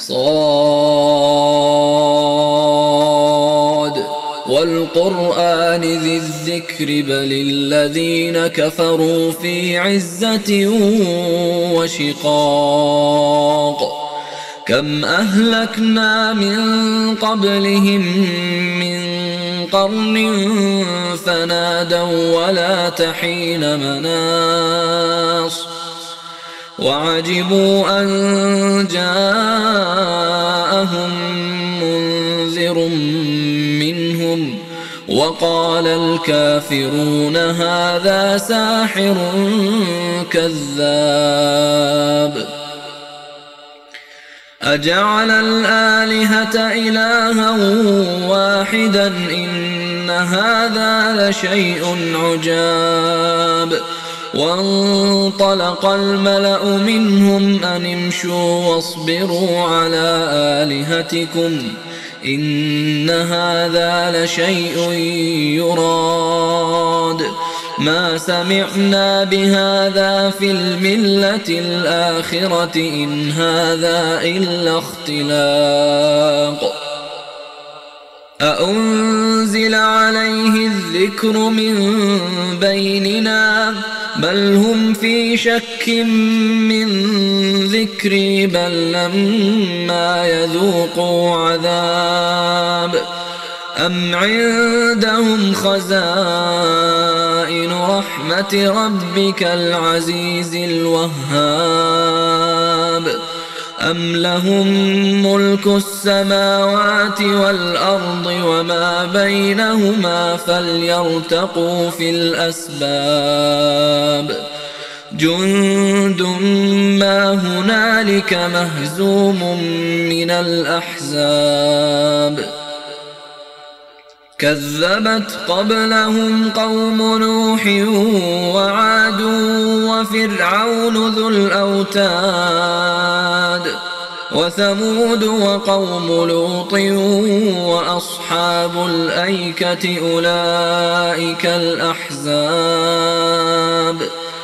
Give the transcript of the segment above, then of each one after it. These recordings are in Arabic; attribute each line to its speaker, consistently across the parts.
Speaker 1: صاد والقرآن ذي الذكر بل الذين كفروا في عزة وشقاق كم أهلكنا من قبلهم من قرن فنادوا ولا تحين مناص وعجبوا أن جاءهم منذر منهم وقال الكافرون هذا ساحر كذاب أجعل الآلهة إلها واحدا إن هذا لشيء عجاب وانطلق الملأ منهم أن امشوا واصبروا على آلهتكم إن هذا لشيء يراد ما سمعنا بهذا في الملة الآخرة إن هذا إلا اختلاق أأنزل عليه الذكر من بيننا بل هم في شك من ذكري بل لما يذوقوا عذاب أم عندهم خزائن رحمة ربك العزيز الوهاب أم لهم ملك السماوات والأرض وما بينهما فليرتقوا في الأسباب جند ما هنالك مهزوم من الأحزاب كذبت قبلهم قوم نوح وعاد وفرعون ذو الأوتاد وثمود وقوم لوط وأصحاب الأيكة أولئك الأحزاب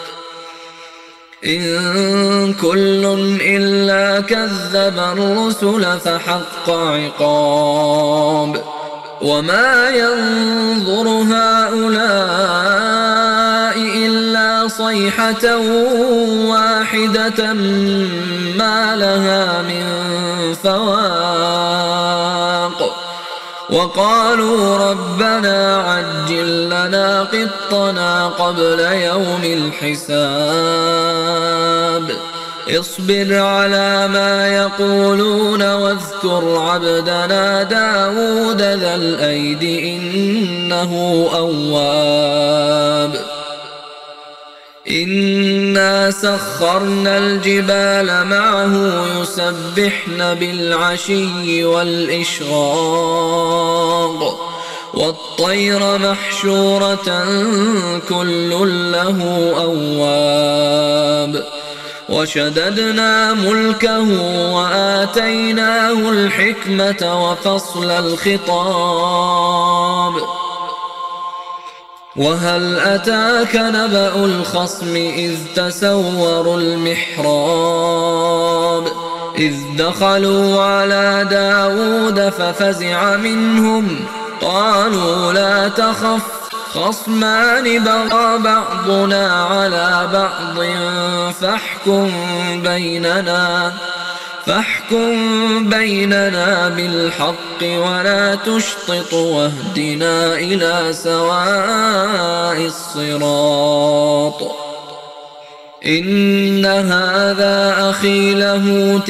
Speaker 1: إن كل إلا كذب الرسل فحق عقاب وما ينظر هؤلاء إلا صيحة واحدة ما لها من فواق وقالوا ربنا عجل لنا قطنا قبل يوم الحساب اصبر على ما يقولون واذكر عبدنا داود ذا الأيد إنه أواب إنا سخرنا الجبال معه يسبحن بالعشي والإشراق والطير محشورة كل له أواب وشددنا ملكه وآتيناه الحكمة وفصل الخطاب وهل أتاك نبأ الخصم إذ تسوروا المحراب إذ دخلوا على داود ففزع منهم قالوا لا تخف خصمان بغى بعضنا على بعض فاحكم بيننا بالحق ولا تشطط واهدنا إلى سواء الصراط إن هذا أخي له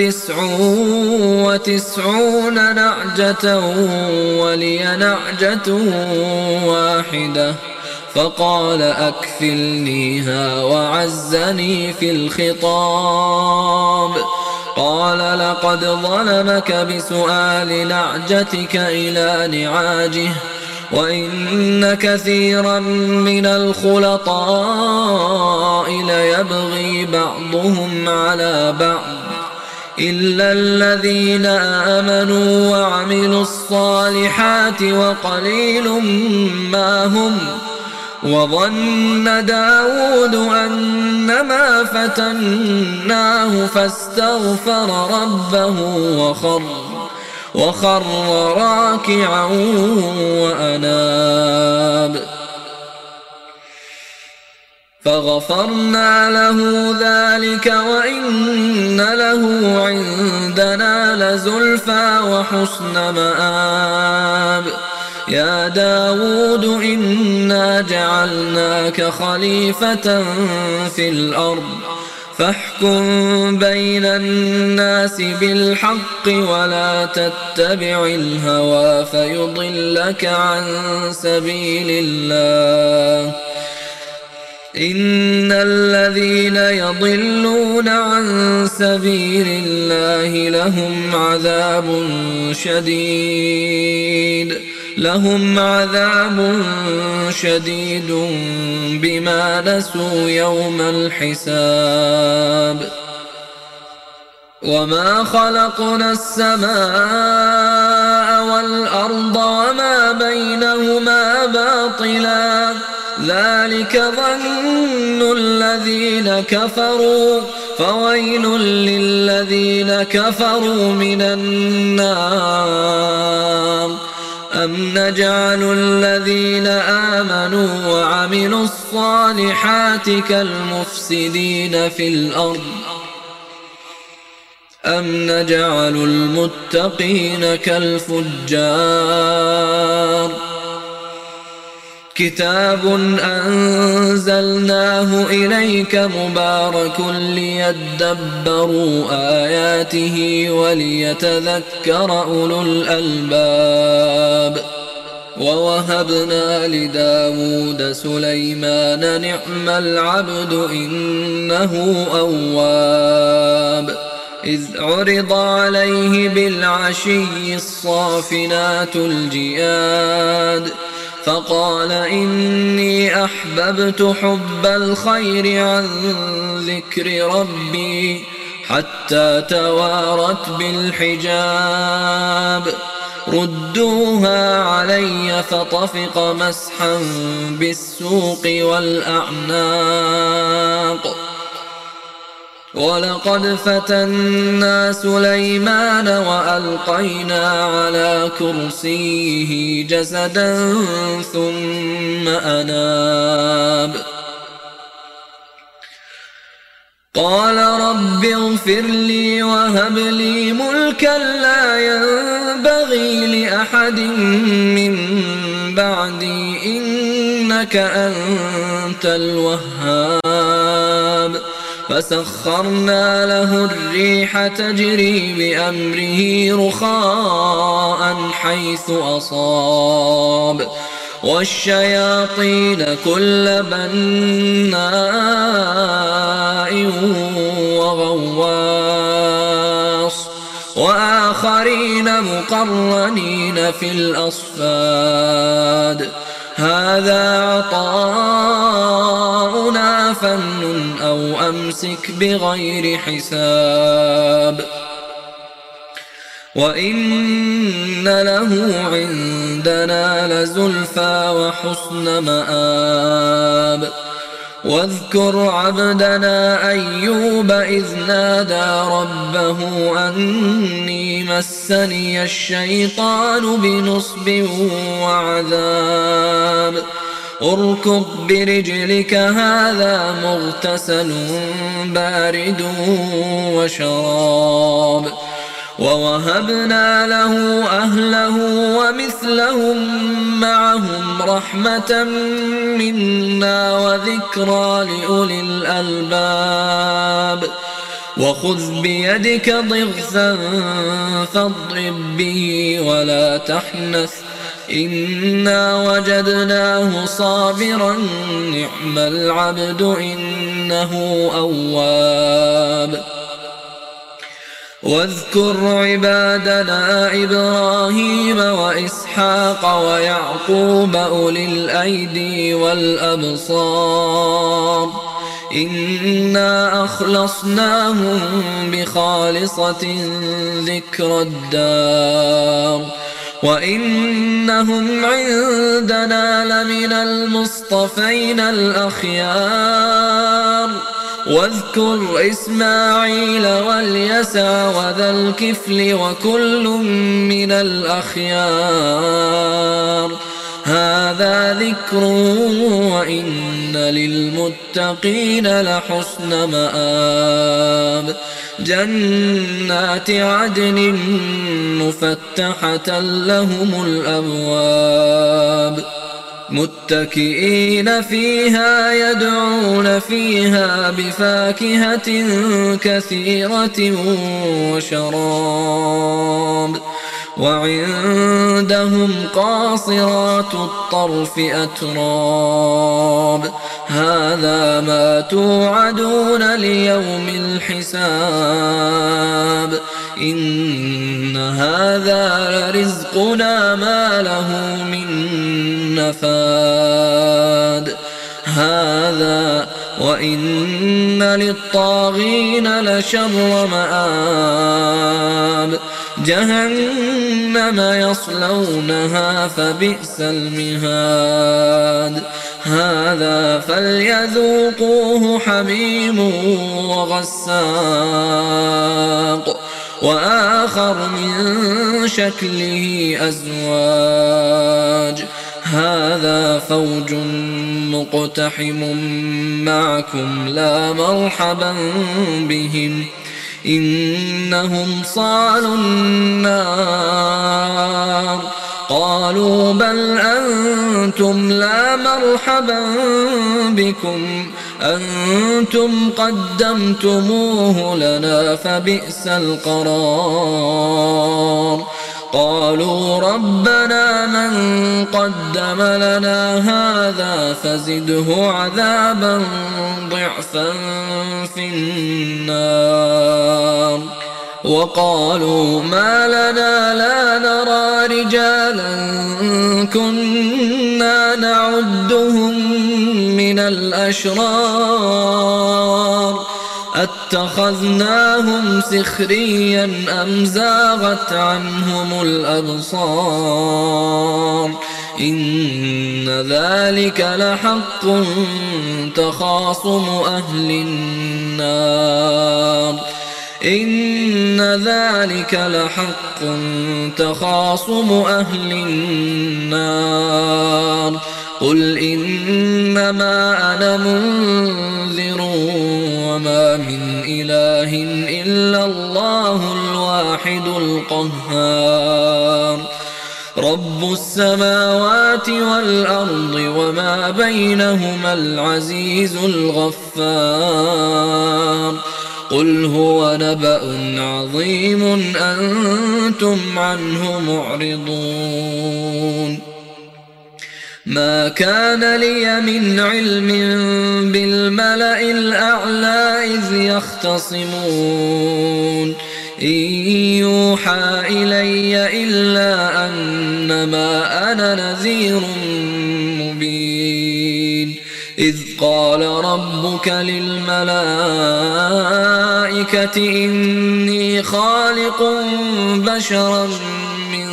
Speaker 1: 99 نعجة ولي نعجة واحدة فقال أكفلنيها وعزني في الخطاب قال لقد ظلمك بسؤال نعجتك إلى نعاجه وإن كثيرا من الخلطاء ليبغي بعضهم على بعض إلا الذين آمنوا وعملوا الصالحات وقليل ما هم وظن داود أنما فتناه فاستغفر ربه وخر راكعا وأناب فغفرنا له ذلك وإن له عندنا لزلفى وحسن مآب يا داود إنا جعلناك خليفة في الأرض فاحكم بين الناس بالحق ولا تتبع الهوى فيضلك عن سبيل الله إن الذين يضلون عن سبيل الله لهم عذاب شديد بما نسوا يوم الحساب وما خلقنا السماء والأرض وما بينهما باطلا ذلك ظن الذين كفروا فويل للذين كفروا من النار أم نجعل الذين آمنوا وعملوا الصالحات كالمفسدين في الأرض أم نجعل المتقين كالفجار كتاب أنزلناه إليك مبارك ليدبروا آياته وليتذكر أولو الألباب ووهبنا لداود سليمان نعم العبد إنه أواب إذ عرض عليه بالعشي الصافنات الجياد فقال إني أحببت حب الخير عن ذكر ربي حتى توارت بالحجاب ردوها علي فطفق مسحا بالسوق والأعناق ولقد فتنا سليمان وألقينا على كرسيه جسدا ثم أناب قال رب اغفر لي وهب لي ملكا لا ينبغي لأحد من بعدي إنك أنت الوهاب فسخرنا له الريح تجري بأمره رخاء حيث أصاب والشياطين كل بناء وغواص وآخرين مقرنين في الأصفاد هذا عطاؤنا فامنن أو أمسك بغير حساب وإن له عندنا لزلفى وحسن مآب واذكر عبدنا أيوب إذ نادى ربه أني مسني الشيطان بنصب وعذاب اركض برجلك هذا مغتسل بارد وشراب ووهبنا له أهله ومثلهم معهم رحمة منا وذكرى لأولي الألباب وخذ بيدك ضغثا فاضرب به ولا تحنث إنا وجدناه صابرا نعم العبد إنه أواب واذكر عبادنا إبراهيم وإسحاق ويعقوب أولي الأيدي والأبصار إنا أخلصناهم بخالصة ذكر الدار وإنهم عندنا لمن المصطفين الأخيار واذكر إسماعيل واليسع وذا الكفل وكل من الأخيار هذا ذكر وإن للمتقين لحسن مآب جنات عدن مفتحة لهم الأبواب متكئين فيها يدعون فيها بفاكهة كثيرة وشراب وعندهم قاصرات الطرف أتراب هذا ما توعدون ليوم الحساب إن هذا لرزقنا ما له من نفاد هذا وإن للطاغين لشر مآب جهنم يصلونها فبئس المهاد هذا فليذوقوه حميم وغساق وآخر من شكله أزواج هذا فوج مقتحم معكم لا مرحبا بهم إنهم صالوا النار قالوا بل أنتم لا مرحبا بكم أنتم قدمتموه لنا فبئس القرار قالوا ربنا من قدم لنا هذا فزده عذابا ضعفا في النار وقالوا ما لنا لا نرى رجالا كنا نعدهم من الأشرار أتخذناهم سخريا أم زاغت عنهم الأبصار إن ذلك لحق تخاصم أهل النار إن ذلك لحق تخاصم أهل النار قل إنما أنا منذر وما من إله إلا الله الواحد القهار رب السماوات والأرض وما بينهما العزيز الغفار قل هو نبأ عظيم أنتم عنه معرضون ما كان لي من علم بالملأ الأعلى إذ يختصمون إن يوحى إلي إلا أنما أنا نذير مبين إذ قال ربك للملائكة إني خالق بشرا من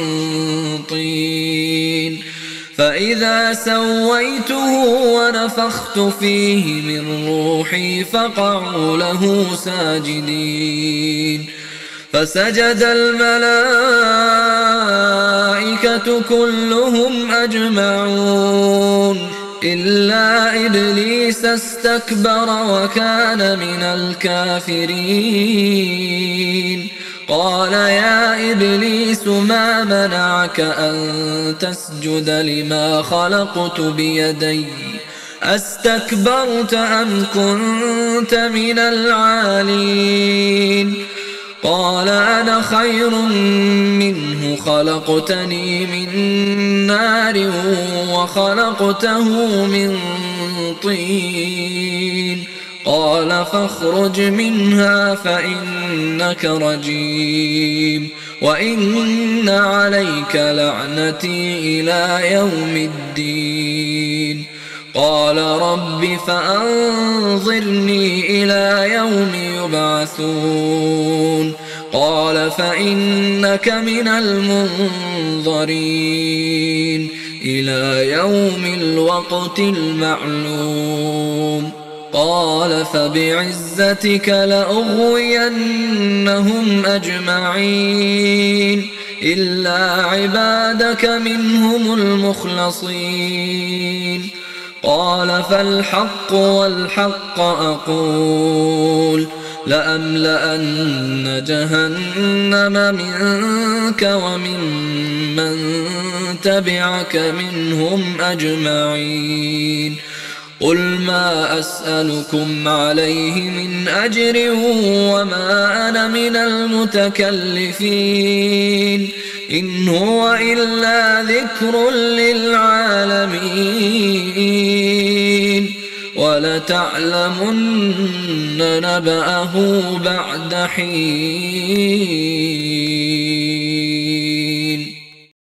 Speaker 1: طين فإذا سويته ونفخت فيه من روحي فقعوا له ساجدين فسجد الملائكة كلهم أجمعون إلا إبليس استكبر وكان من الكافرين قال يا إبليس ما منعك أن تسجد لما خلقت بيدي أستكبرت أم كنت من العالين قال أنا خير منه خلقتني من نار وخلقته من طين قال فاخرج منها فإنك رجيم وإن عليك لعنتي إلى يوم الدين قال رب فأنظرني إلى يوم يبعثون قال فإنك من المنظرين إلى يوم الوقت المعلوم قال فبعزتك لأغوينهم أجمعين إلا عبادك منهم المخلصين قال فالحق والحق أقول لأملأن جهنم منك وممن تبعك منهم أجمعين قل ما أسألكم عليه من أجر وما أنا من المتكلفين إن هو إلا ذكر للعالمين ولتعلمن نبأه بعد حين.